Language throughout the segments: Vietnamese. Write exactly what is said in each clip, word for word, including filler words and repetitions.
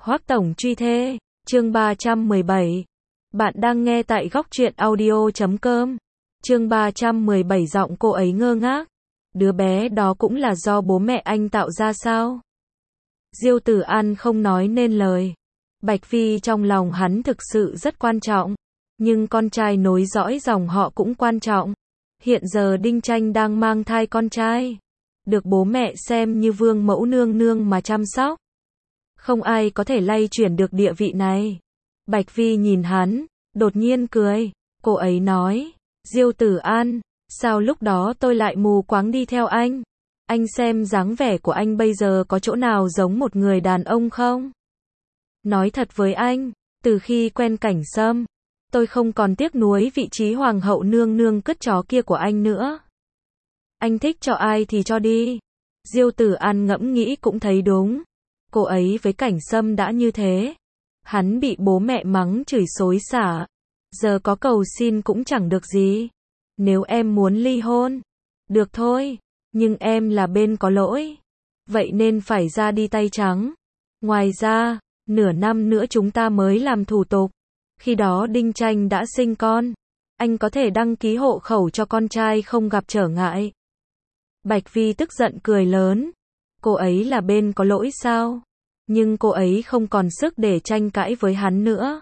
Hoắc Tổng truy thê, chương ba trăm mười bảy. Bạn đang nghe tại góc truyện audio chấm com. Chương ba trăm mười bảy giọng cô ấy ngơ ngác. Đứa bé đó cũng là do bố mẹ anh tạo ra sao? Diêu Tử An không nói nên lời. Bạch Phi trong lòng hắn thực sự rất quan trọng, nhưng con trai nối dõi dòng họ cũng quan trọng. Hiện giờ Đinh Tranh đang mang thai con trai, được bố mẹ xem như vương mẫu nương nương mà chăm sóc. Không ai có thể lay chuyển được địa vị này. Bạch Phi nhìn hắn, đột nhiên cười. Cô ấy nói, Diêu Tử An, sao lúc đó tôi lại mù quáng đi theo anh? Anh xem dáng vẻ của anh bây giờ có chỗ nào giống một người đàn ông không? Nói thật với anh, từ khi quen Cảnh Sâm, tôi không còn tiếc nuối vị trí hoàng hậu nương nương cứt chó kia của anh nữa. Anh thích cho ai thì cho đi. Diêu Tử An ngẫm nghĩ cũng thấy đúng. Cô ấy với Cảnh Sâm đã như thế. Hắn bị bố mẹ mắng chửi xối xả. Giờ có cầu xin cũng chẳng được gì. Nếu em muốn ly hôn, được thôi, nhưng em là bên có lỗi. Vậy nên phải ra đi tay trắng. Ngoài ra, nửa năm nữa chúng ta mới làm thủ tục. Khi đó Đinh Tranh đã sinh con. Anh có thể đăng ký hộ khẩu cho con trai không gặp trở ngại. Bạch Phi tức giận cười lớn. Cô ấy là bên có lỗi sao? Nhưng cô ấy không còn sức để tranh cãi với hắn nữa.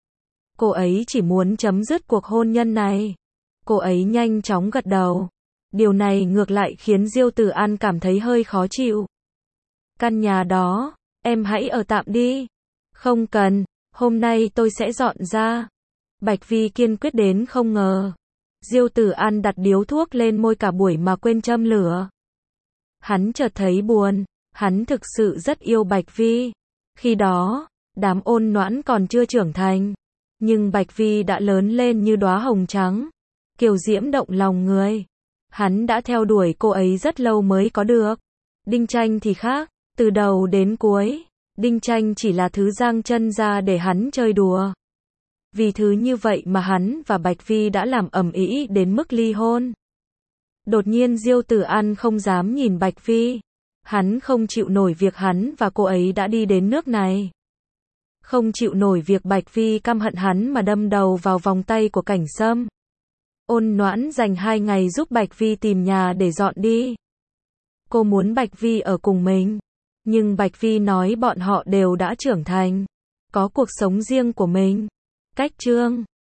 Cô ấy chỉ muốn chấm dứt cuộc hôn nhân này. Cô ấy nhanh chóng gật đầu. Điều này ngược lại khiến Diêu Tử An cảm thấy hơi khó chịu. Căn nhà đó, em hãy ở tạm đi. Không cần, hôm nay tôi sẽ dọn ra. Bạch Phi kiên quyết đến không ngờ. Diêu Tử An đặt điếu thuốc lên môi cả buổi mà quên châm lửa. Hắn chợt thấy buồn. Hắn thực sự rất yêu Bạch Phi. Khi đó, đám Ôn Noãn còn chưa trưởng thành. Nhưng Bạch Phi đã lớn lên như đóa hồng trắng. Kiều diễm động lòng người. Hắn đã theo đuổi cô ấy rất lâu mới có được. Đinh Tranh thì khác. Từ đầu đến cuối, Đinh Tranh chỉ là thứ giang chân ra để hắn chơi đùa. Vì thứ như vậy mà hắn và Bạch Phi đã làm ầm ĩ đến mức ly hôn. Đột nhiên Diêu Tử An không dám nhìn Bạch Phi. Hắn không chịu nổi việc hắn và cô ấy đã đi đến nước này. Không chịu nổi việc Bạch Phi căm hận hắn mà đâm đầu vào vòng tay của Cảnh Sâm. Ôn Noãn dành hai ngày giúp Bạch Phi tìm nhà để dọn đi. Cô muốn Bạch Phi ở cùng mình. Nhưng Bạch Phi nói bọn họ đều đã trưởng thành. Có cuộc sống riêng của mình. Cách chương